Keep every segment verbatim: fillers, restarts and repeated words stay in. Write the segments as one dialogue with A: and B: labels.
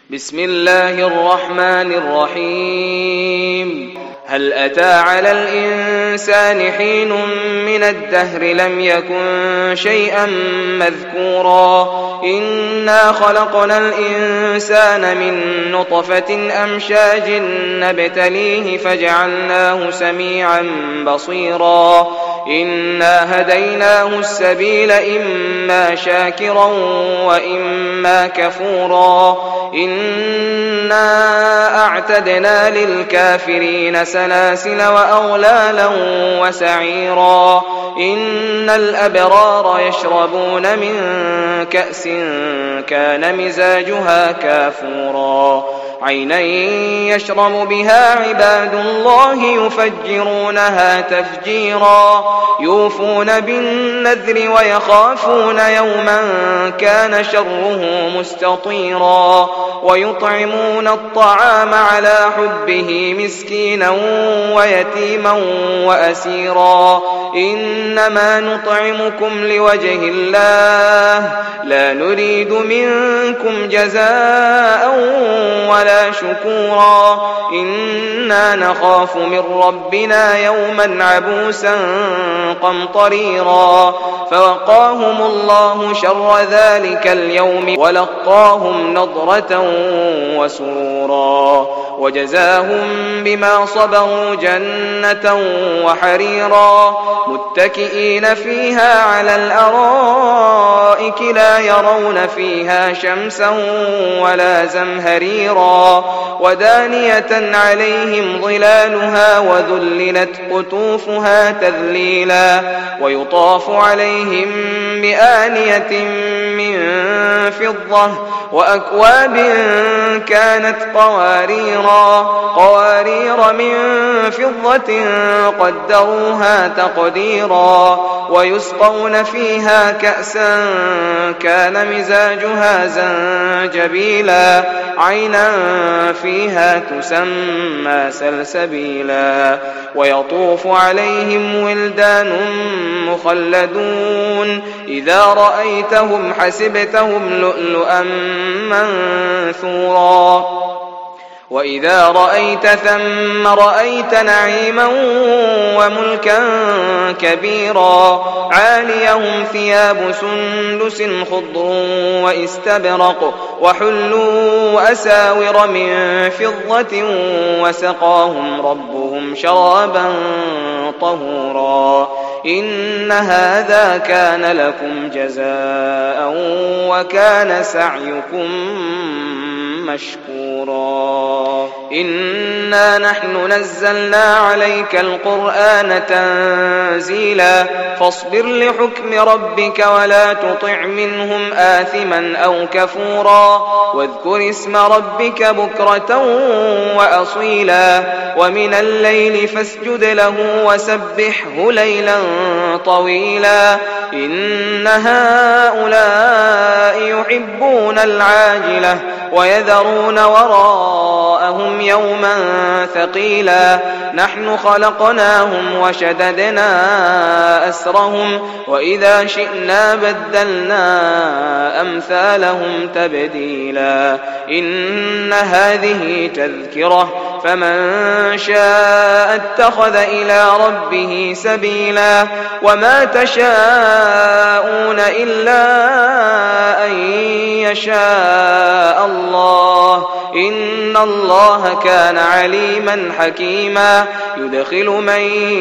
A: بسم الله الرحمن الرحيم هل أتى على الإنسان حين من الدهر لم يكن شيئا مذكورا إنا خلقنا الإنسان من نطفة أمشاج نبتليه فجعلناه سميعا بصيرا إنا هديناه السبيل إما شاكرا وإما كفورا إنا أعتدنا للكافرين سلاسل وأغلالا وسعيرا إن الأبرار يشربون من كأس كان مزاجها كافورا عينا يشرب بها عباد الله يفجرونها تفجيرا يوفون بالنذر ويخافون يوما كان شره مستطيرا ويطعمون الطعام على حبه مسكينا ويتيما وأسيرا إنما نطعمكم لوجه الله لا نريد منكم جزاء ولا شكورا إنا نخاف من ربنا يوما عبوسا قمطريرا فوقاهم الله شر ذلك اليوم ولقاهم نضرة وسرورا وجزاهم بما صبروا جنة وحريرا متكئين فيها على الأرائك لا يرون فيها شمسا ولا زمهريرا ودانية عليهم ظلالها وذللت قطوفها تذليلا ويطاف عليهم بآنية من فضة وأكواب كانت قواريرا قوارير من فضة قدروها تقديرا ويسقون فيها كأسا كان مزاجها زنجبيلا عينا فيها تسمى سلسبيلا ويطوف عليهم ولدان مخلدون إذا رأيتهم حسبتهم لؤلؤا منثورا وإذا رأيت ثم رأيت نعيما وملكا كبيرا عاليهم ثياب سندس خضر واستبرق وحلوا أساور من فضة وسقاهم ربهم شرابا طهورا إن هذا كان لكم جزاء وكان سعيكم مشكورا إنا نحن نزلنا عليك القرآن تنزيلا فاصبر لحكم ربك ولا تطع منهم آثما أو كفورا واذكر اسم ربك بكرة وأصيلا ومن الليل فاسجد له وسبحه ليلا طويلا إن هؤلاء يحبون العاجلة ويذرون وراءهم يوما ثقيلا نحن خلقناهم وشددنا أسرهم وإذا شئنا بدلنا أمثالهم تبديلا إن هذه تذكرة فمن شاء اتخذ إلى ربه سبيلا وما تشاءون إلا أن يشاء الله إن الله كان عليما حكيما يدخل من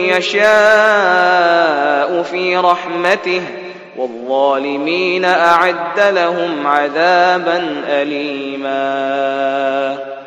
A: يشاء في رحمته والظالمين أعد لهم عذابا أليما.